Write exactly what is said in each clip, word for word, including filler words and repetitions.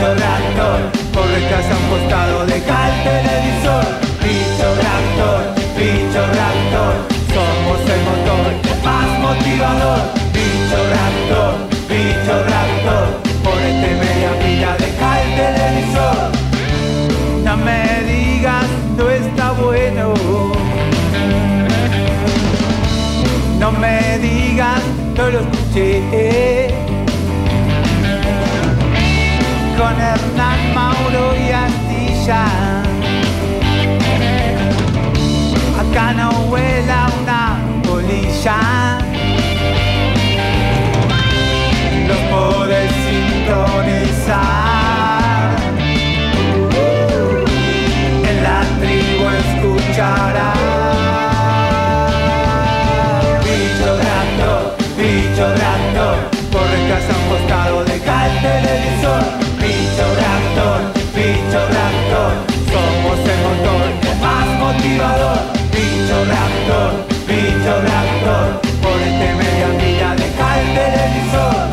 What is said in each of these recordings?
bicho reactor, corre hacia un costado, deja el televisor. Bicho reactor, bicho reactor, somos el motor más motivador. Bicho reactor, bicho reactor, ponete media pila, deja el televisor. No me digas, no está bueno. No me digas, no lo escuché. Con Hernán, Mauro y Astilla, acá no vuela una polilla. Los podés sintonizar. En la tribu escucharás. Bicho reactor, bicho reactor, corre casa a un costado, deja el televisor. Bicho reactor, bicho reactor, somos el motor más motivador. Bicho reactor, bicho reactor, ponete media pila, deja el televisor.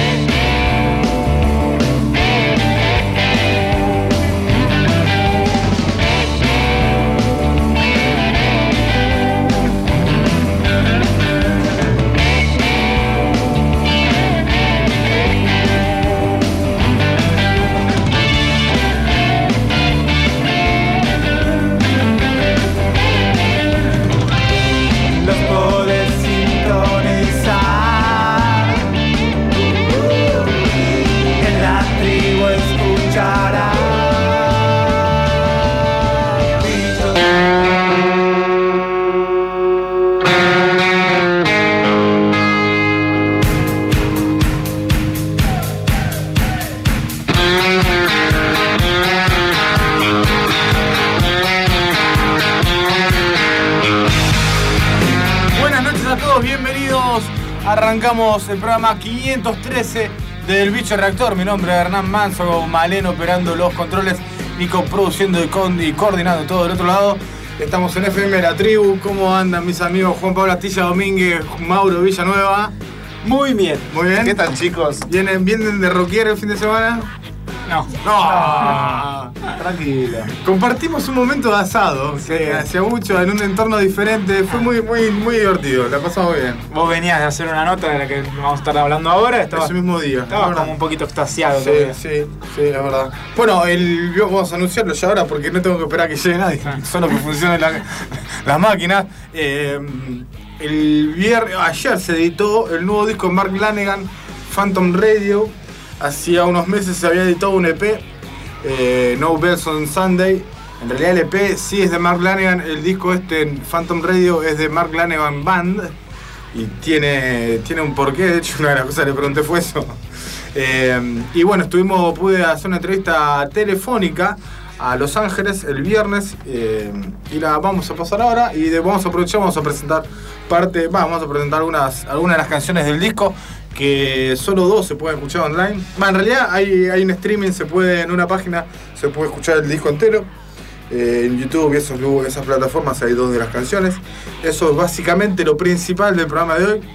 Arrancamos el programa quinientos trece del Bicho Reactor. Mi nombre es Hernán Manso, Malén operando los controles, Nico produciendo y, con, y coordinando todo del otro lado. Estamos en F M La Tribu. ¿Cómo andan mis amigos Juan Pablo Astilla Domínguez, Mauro Villanueva? Muy bien. Muy bien. ¿Qué tal, chicos? ¿Vienen, vienen de rockear el fin de semana? No. No. Tranquilo. Compartimos un momento de asado, sí, que hacía mucho, en un entorno diferente. Fue muy, muy, muy divertido. La pasamos bien. Vos venías de hacer una nota de la que vamos a estar hablando ahora. Estaba, ese mismo día. Estabas como un poquito extasiado. Sí, todavía. sí, sí, es verdad. Bueno, el, vamos a anunciarlo ya ahora porque no tengo que esperar a que llegue nadie. Ah. Solo que funcionen la, las máquinas. Eh, el viernes, ayer se editó el nuevo disco de Mark Lanegan, Phantom Radio. Hacía unos meses se había editado un E P, eh, No Bells on Sunday. En realidad el E P sí es de Mark Lanegan, el disco este, Phantom Radio, es de Mark Lanegan Band. Y tiene, tiene un porqué, de hecho una de las cosas que le pregunté fue eso. Eh, y bueno, estuvimos, pude hacer una entrevista telefónica a Los Ángeles el viernes, eh, y la vamos a pasar ahora y de, vamos a aprovechar, vamos a presentar parte, bah, vamos a presentar algunas, algunas de las canciones del disco, que solo dos se pueden escuchar online. Bah, en realidad hay, hay un streaming, se puede, en una página se puede escuchar el disco entero. Eh, en YouTube y esos, esas plataformas hay dos de las canciones. Eso es básicamente lo principal del programa de hoy.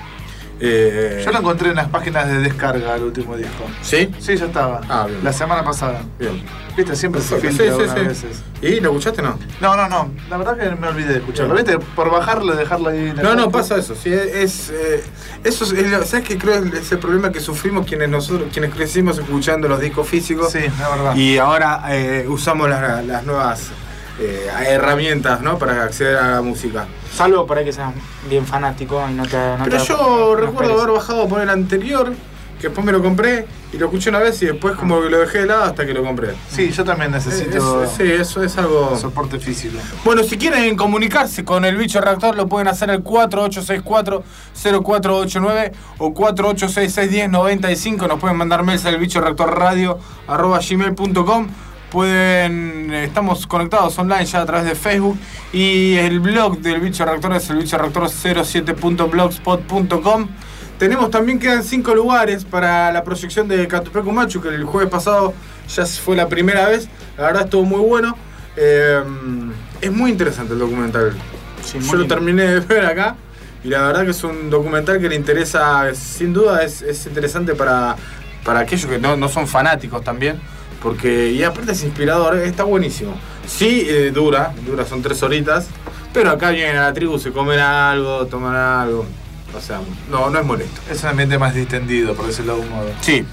Eh, Yo lo encontré en las páginas de descarga, el último disco. ¿Sí? Sí, ya estaba. Ah, bien. La semana pasada. Bien. Viste, siempre se sí, filtra sí, algunas sí, sí. veces. ¿Y lo escuchaste o no? No, no, no. La verdad que me olvidé de escucharlo. Bien. ¿Viste? Por bajarlo, dejarlo ahí. En el No, no, banco. pasa eso. Sí, es, eh, eso es, es, ¿sabes qué? Creo que es el problema que sufrimos quienes nosotros, quienes crecimos escuchando los discos físicos. Sí, es verdad. Y ahora eh, usamos las, las nuevas eh, herramientas, ¿no? Para acceder a la música. Salvo por ahí que seas bien fanático y no te... No Pero te yo no recuerdo esperes. haber bajado por el anterior, que después me lo compré y lo escuché una vez y después como que lo dejé de lado hasta que lo compré. Sí, yo también necesito Es- sí, eso es algo... soporte físico. Bueno, si quieren comunicarse con el Bicho Reactor lo pueden hacer al cuatro ocho seis cuatro cero cuatro ocho nueve o cuatro ocho seis seis uno cero nueve cinco. Nos pueden mandar mails al bicho reactor radio arroba gmail punto com. Pueden, estamos conectados online ya a través de Facebook y el blog del Bicho Reactor es el bicho reactor cero siete punto blogspot punto com. Tenemos también, quedan cinco lugares para la proyección de Catupecu Machu, que el jueves pasado ya fue la primera vez. La verdad estuvo muy bueno. Eh, es muy interesante el documental. Sí, Yo muy lo lindo. terminé de ver acá y la verdad que es un documental que le interesa, sin duda es, es interesante para, para aquellos que no, no son fanáticos también, porque, y aparte es inspirador, está buenísimo. Sí, eh, dura, dura, son tres horitas, pero acá vienen a la tribu, se comen algo, toman algo, o sea, no, no es molesto. Es un ambiente más distendido, por decirlo de algún modo. Sí.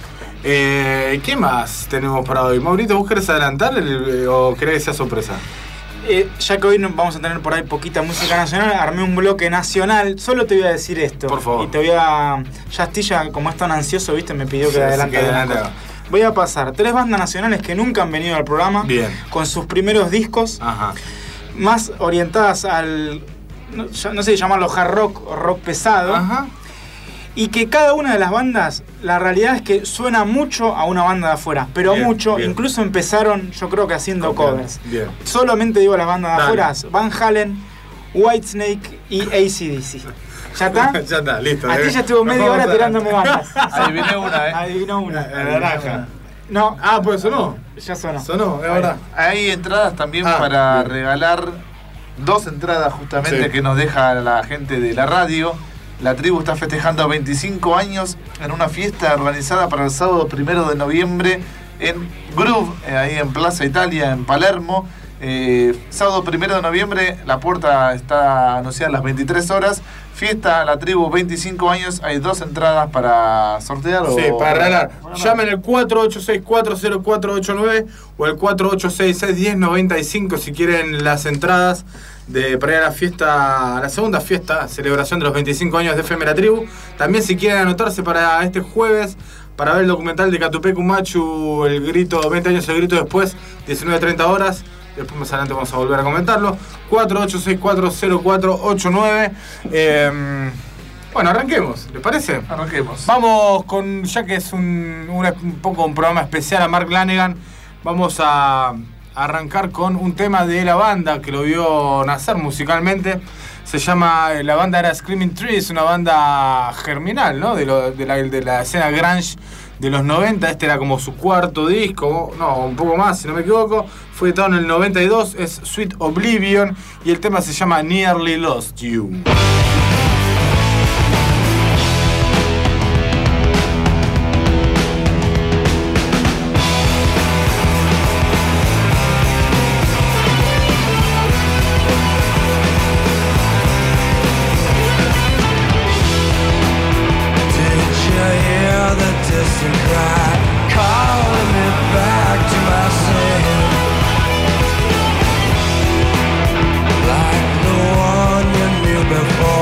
Eh, ¿Qué más tenemos para hoy? Maurito, ¿vos querés adelantar el, o querés que sea sorpresa? Eh, ya que hoy no vamos a tener por ahí poquita música nacional, armé un bloque nacional. Solo te voy a decir esto. Por favor. Y te voy a... Ya Astilla, como es tan ansioso, viste, me pidió que Sí, adelante. sí, que adelante. Voy a pasar tres bandas nacionales que nunca han venido al programa. Bien. Con sus primeros discos. Ajá. Más orientadas al... No, no sé si llamarlo hard rock o rock pesado. Ajá. Y que cada una de las bandas, la realidad es que suena mucho a una banda de afuera, pero Bien, mucho, bien. Incluso empezaron, yo creo que haciendo Bien, covers. bien. Solamente digo las bandas de Dale. afuera, Van Halen, Whitesnake y A C D C. ¿Ya está? Ya está, listo. A ti eh. ya estuvo Nos media vamos hora a- tirándome bandas. Adiviné una, ¿eh? Adivinó una. La naranja. No, Ah, pues sonó. ya sonó. Sonó, es verdad. Hay entradas también Ah, para bien. regalar. Dos entradas justamente Sí. que nos deja la gente de la radio. La tribu está festejando veinticinco años en una fiesta organizada para el sábado primero de noviembre en Groove, eh, ahí en Plaza Italia, en Palermo. Eh, sábado primero de noviembre, la puerta está anunciada a las veintitrés horas. Fiesta La Tribu, veinticinco años. Hay dos entradas para sortear. Sí, o... para regalar. Bueno, Llamen al cuatro ocho seis cuatro cero cuatro ocho nueve o al cuatro ocho seis seis uno cero nueve cinco si quieren las entradas de, para ir a la fiesta, a la segunda fiesta, celebración de los veinticinco años de F M La Tribu. También si quieren anotarse para este jueves, para ver el documental de Catupecu Machu, el grito, veinte años el grito después, diecinueve a treinta horas. Después más adelante vamos a volver a comentarlo. cuatro ocho seis cuatro cero cuatro ocho nueve. Eh, bueno, arranquemos, ¿les parece? Arranquemos. Vamos con, ya que es un, una- un poco un programa especial a Mark Lanegan, vamos a arrancar con un tema de la banda que lo vio nacer musicalmente. Se llama, la banda era Screaming Trees, una banda germinal, ¿no? De, lo- de la, de la escena grunge de los noventa. Este era como su cuarto disco, no, un poco más si no me equivoco. Fue editado en el noventa y dos, es Sweet Oblivion y el tema se llama Nearly Lost You. Like the one you knew before.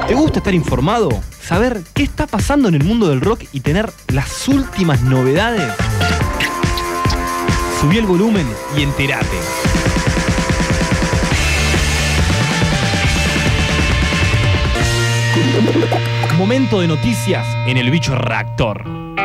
¿Te gusta estar informado? ¿Saber qué está pasando en el mundo del rock y tener las últimas novedades? Subí el volumen y entérate. Momento de noticias en el Bicho Reactor.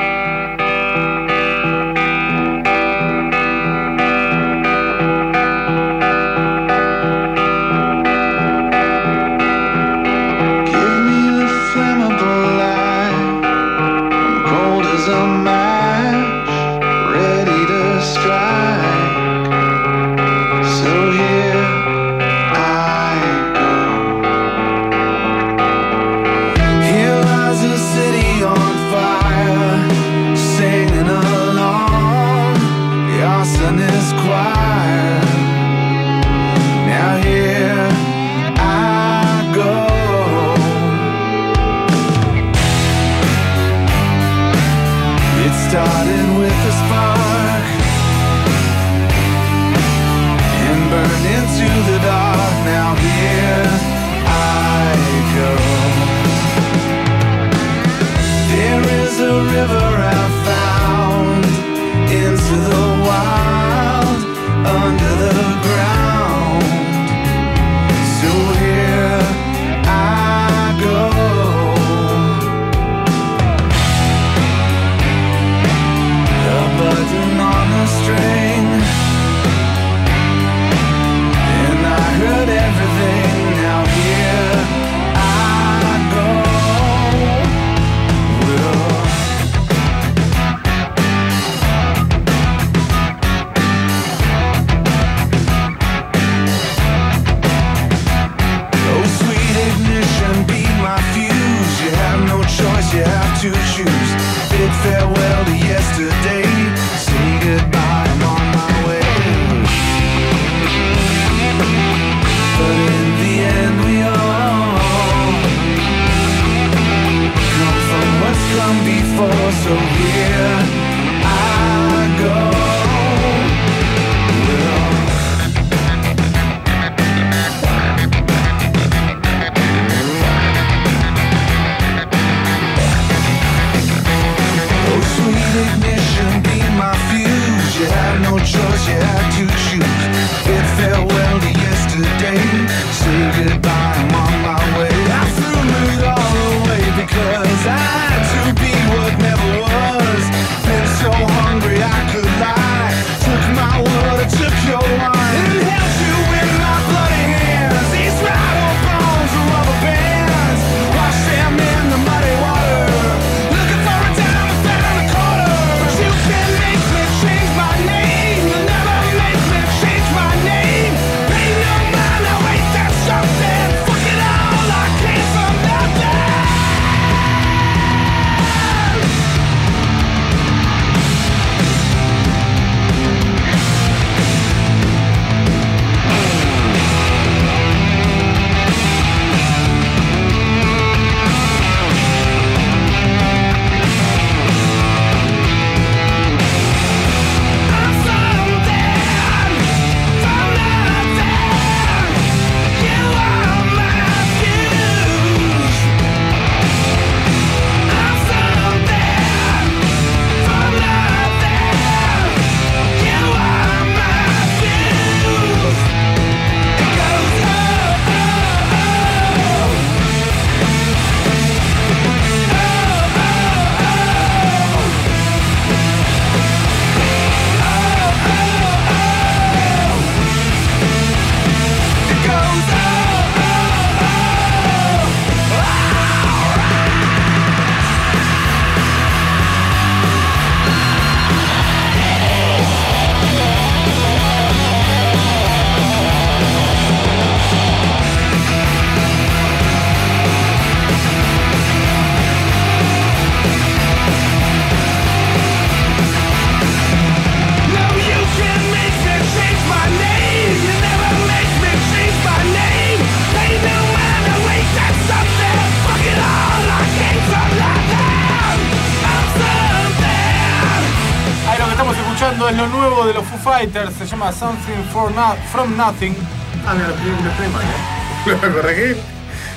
Es lo nuevo de los Foo Fighters, se llama Something for no, From Nothing. Ah, mira, lo escribí mal, ¿eh? ¿Lo voy a corregir?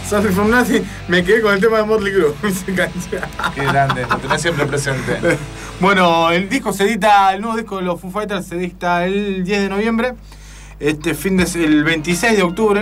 Something from Nothing, me quedé con el tema de Motley Crue. Qué grande, lo tenés siempre presente. Bueno, el disco se edita, el nuevo disco de los Foo Fighters se edita el diez de noviembre. Este fin de el veintiséis de octubre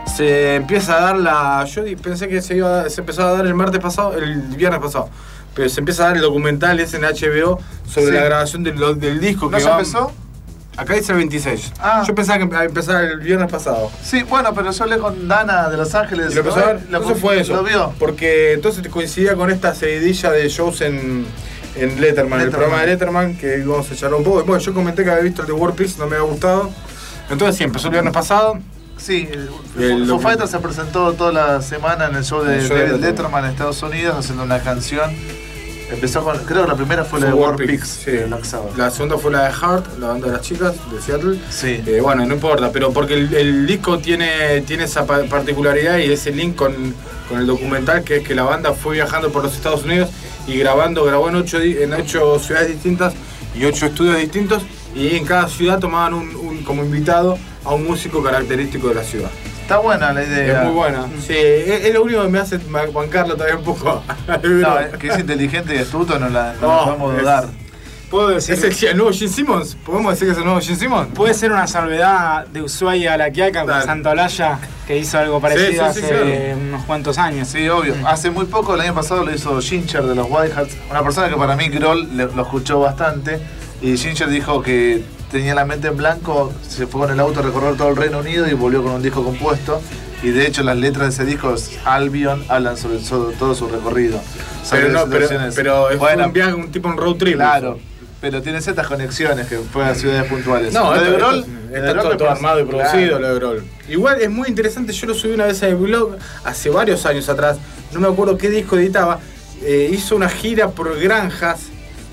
se empieza a dar la. Yo pensé que se iba se empezó a dar el martes pasado, el viernes pasado. Pero se empieza a dar el documental ese en H B O sobre Sí. la grabación del, del disco. ¿No que se va, empezó? Acá dice el veintiséis. Ah. Yo pensaba que iba a empezar el viernes pasado. Sí, bueno, pero yo hablé con Dana de Los Ángeles. Y lo empezó a ver, Lo- entonces fue eso. Lo vio. Porque entonces coincidía con esta seguidilla de shows en, en Letterman, el Letterman. programa de Letterman, que íbamos a charlar un poco. Bueno, yo comenté que había visto el de War Pigs, no me había gustado. Entonces sí, empezó el viernes pasado. Sí, el, El Foo docu- Fighters se presentó toda la semana en el show de El show de David Letterman. Letterman en Estados Unidos haciendo una canción. Empezó con, creo que la primera fue la de Fue War War Pigs, Pigs, sí. de Black Sabbath. La segunda fue la de Heart, la banda de las chicas de Seattle. Sí. Eh, bueno, no importa, pero porque el, el disco tiene, tiene esa pa- particularidad y ese link con, con el documental, que es que la banda fue viajando por los Estados Unidos y grabando, grabó en ocho, di- en ocho ciudades distintas y ocho estudios distintos, y en cada ciudad tomaban un, un- como invitado a un músico característico de la ciudad. Está buena la idea. Es muy buena. Sí, es, es lo único que me hace bancarlo todavía un poco. No, es que es inteligente y astuto, no la no No, la podemos es- dudar. Puedo decir, ¿Es el, el nuevo Gene Simmons? ¿Podemos decir que es el nuevo Gene Simmons? puede ser una salvedad de Ushuaia a La Quiaca con Dale. Santa Olalla, que hizo algo parecido Sí, sí, sí, hace claro. unos cuantos años. Sí, obvio. Hace muy poco, el año pasado, lo hizo Ginger de los White Hats, una persona que para mí Grohl le- lo escuchó bastante. Y Ginger dijo que tenía la mente en blanco, se fue con el auto a recorrer todo el Reino Unido y volvió con un disco compuesto. Y de hecho, las letras de ese disco, Albion, hablan sobre, sobre todo su recorrido. Sobre Pero no, pero, situaciones- pero es Bueno, un viaje, un tipo un road trip. claro. Pero tiene ciertas conexiones que fue a ciudades puntuales. No, Lo esto, de Grohl, esto- lo de está Grohl todo, me todo parece- armado y producido, Claro. lo de Grohl. Igual es muy interesante, yo lo subí una vez a mi blog hace varios años atrás, no me acuerdo qué disco editaba, eh, hizo una gira por granjas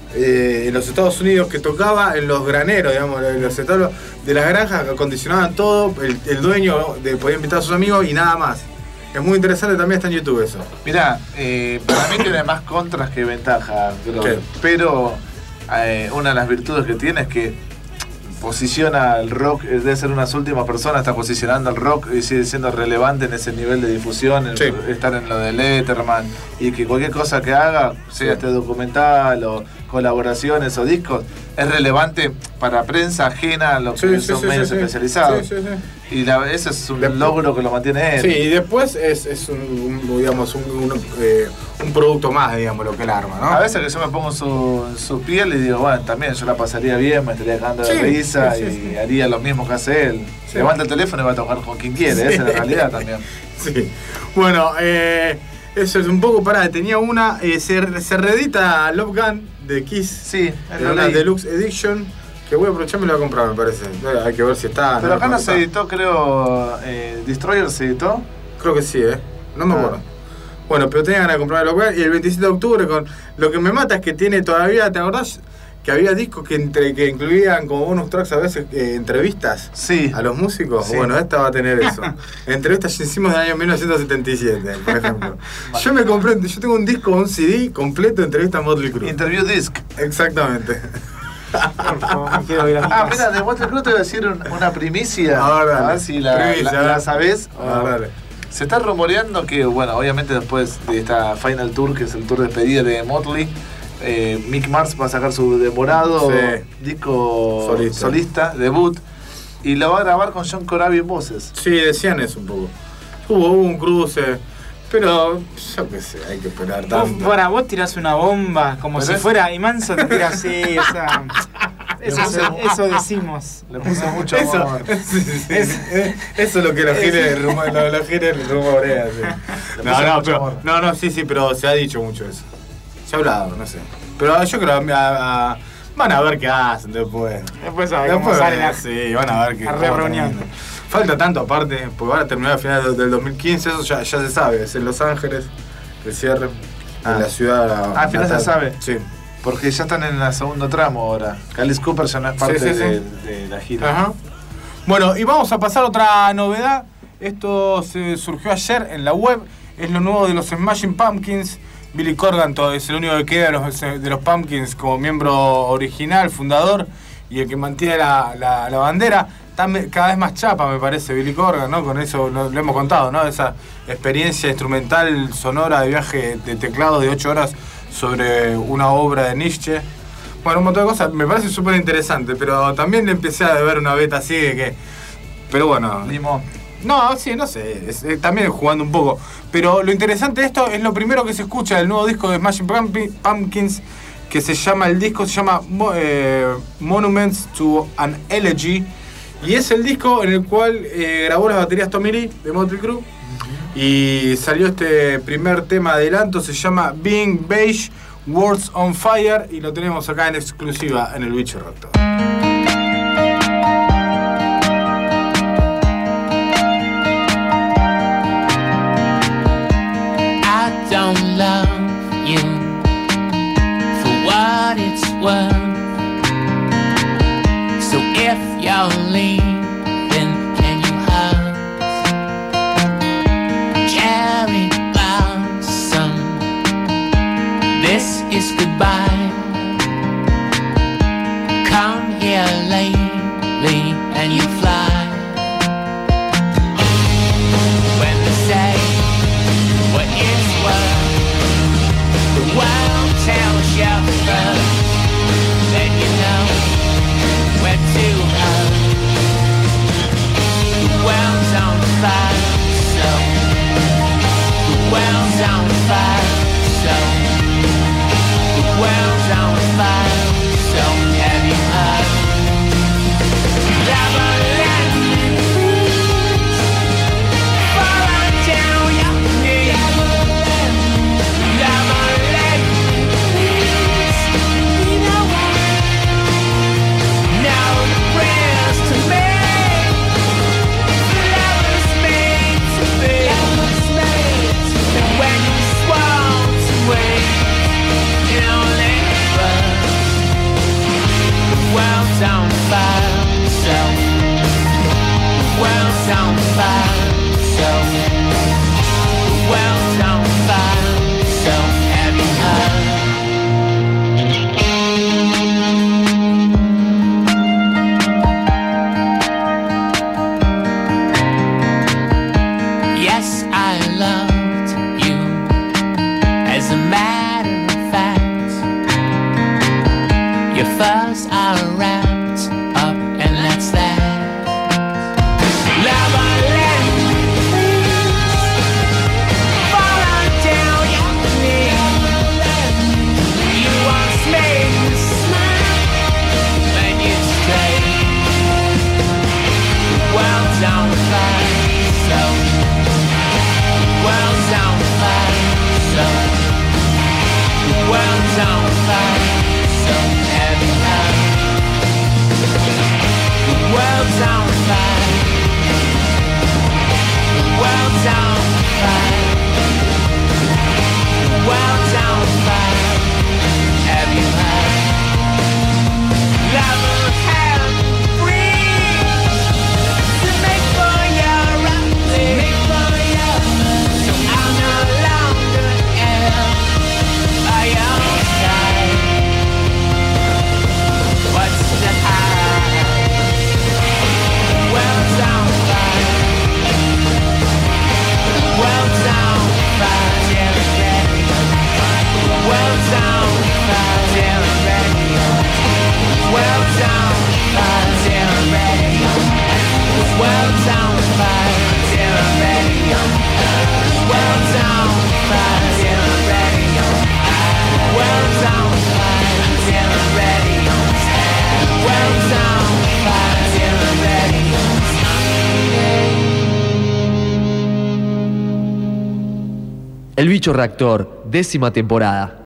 eh, en los Estados Unidos que tocaba en los graneros, digamos, en los establos de las granjas que acondicionaban todo, el, el dueño de, podía invitar a sus amigos y nada más. Es muy interesante, también está en YouTube eso. Mirá, eh, para mí tiene más contras que ventajas, Grohl. ¿Qué? Pero eh, una de las virtudes que tiene es que posiciona el rock, eh, debe ser una de las últimas personas, está posicionando el rock y sigue siendo relevante en ese nivel de difusión, en Sí. estar en lo de Letterman, y que cualquier cosa que haga, sea este documental o colaboraciones o discos, es relevante para prensa ajena a lo que Sí, sí, son sí, medios sí, sí. especializados. Sí, sí, sí. Y la, ese es un Después- logro que lo mantiene él. Sí, y después es, es un, un, digamos, un, un, eh, un producto más, digamos, lo que él arma, ¿no? A veces que yo me pongo en su, en su piel y digo, bueno, también yo la pasaría bien, me estaría cagando de Sí, risa sí, sí, y sí. haría lo mismo que hace él. Sí. Levanta el teléfono y va a tocar con quien quiere, Sí. esa es la realidad también. Sí. Bueno, eh, eso es un poco parada. Tenía una, eh, se, se reedita Love Gun de Kiss. Sí, es En lo una leí. Deluxe Edition. Que voy a aprovechar y me la voy a comprar, me parece. Eh, Hay que ver si está. Pero acá no está. se editó, creo, eh, Destroyer se editó. Creo que sí, ¿eh? No me Ah. acuerdo. Bueno, pero tenía ganas de comprar Love Gun. Y el veintisiete de octubre, con lo que me mata es que tiene todavía, ¿te acordás? Que había discos que, entre, que incluían como bonus tracks a veces eh, entrevistas. Sí. A los músicos, Sí. bueno, esta va a tener eso. Entrevistas que hicimos del año mil novecientos setenta y siete, por ejemplo. Yo me compré, yo tengo un disco, un C D completo de entrevistas a Motley Crue. Interview Disc. Exactamente. Por favor, me quiero ir a mi Ah, casa. mira, de Motley Crue te voy a decir un- una primicia. A ver, dale. A ver si la, Primicia, la- a ver. la sabés. A ver, dale. Se está rumoreando que, bueno, obviamente después de esta Final Tour, que es el tour de despedida de Motley, eh, Mick Mars va a sacar su demorado Sí. disco Solista. solista. debut, y lo va a grabar con John Corabi en voces. Sí, decían eso un poco. Hubo, hubo un cruce, pero yo qué sé, hay que esperar Vos, tanto. bueno, vos tirás una bomba como Pero si es- fuera. Y Manson te tira así, o sea. Eso, eso decimos. Le puse mucho Eso, amor. sí, sí, sí. Eso es lo que los giles rumo- lo- los giles rumorean, sí. Le No, puse no, mucho pero, amor. no, no, sí, sí, pero se ha dicho mucho eso. Se ha hablado, no sé. Pero yo creo que a- a- van a ver qué hacen después. Después sabés cómo Después, sale la. sí, van a ver qué la cómo reunión. termina. Falta tanto aparte, porque van a terminar a finales del dos mil quince, eso ya, ya se sabe, es en Los Ángeles, el cierre, Ah. en la ciudad. Ah, al final se natal. sabe. Sí. Porque ya están en el segundo tramo ahora. Alice Cooper ya no es parte Sí, sí, sí. De, de la gira. Ajá. Bueno, y vamos a pasar a otra novedad. Esto se surgió ayer en la web. Es lo nuevo de los Smashing Pumpkins. Billy Corgan todo, es el único que queda de los, de los Pumpkins como miembro original, fundador y el que mantiene la, la, la bandera. está me- cada vez más chapa, me parece, Billy Corgan, ¿no? Con eso lo, lo hemos contado, ¿no? Esa experiencia instrumental sonora de viaje de teclados de ocho horas sobre una obra de Nietzsche. Bueno, un montón de cosas, me parece súper interesante, pero también le empecé a ver una beta así de que... Pero bueno... Limón. No, sí, no sé, es, eh, también jugando un poco. Pero lo interesante de esto es lo primero que se escucha del nuevo disco de Smashing Pump- Pumpkins, que se llama, el disco se llama Mo- eh, Monuments to an Elegy, y es el disco en el cual eh, grabó las baterías Tommy Lee de Motley Crue, y salió este primer tema adelanto, se llama Being Beige, Words on Fire, y lo tenemos acá en exclusiva en el Bicho Raptor. I don't love you for what it's worth. So if you're leaving, can you hug? Cherry blossom, this is goodbye. Come here lately and you fly. When they say what it's worth, the world tells you first, then you know where to hug. The world's on fire, so the world's on fire, so the world's on fire, so have you heard? Love a land, fall until you need. Love a land, you know what? Now the prayers to make. Love is made to be. And when you swallow to wait, it only burns. The world's on fire, so the world's on fire, so the world's on fire, so have you heard? Yes, I loved you. As a matter of fact, your furs are wrapped up, and that's that. Love our land, fall until you need. You once made me smile when you strayed. The world's on fire, so the world's on fire, so the world's on fire, so have you heard? The world's on fire, the world's on fire, the world's on fire, have you heard? Love will have free to make for your uplift, so I'm no longer am by your side. What's the hide? The world's on fire, the world's on fire, till it's ready. The world's on fire, till it's ready. The world's on fire, till it's ready. The world's on fire, till it's ready. The world's on fire, till it's ready. The world's on fire, till it's ready. The world's on fire, till it's ready. El Bicho Reactor, décima temporada.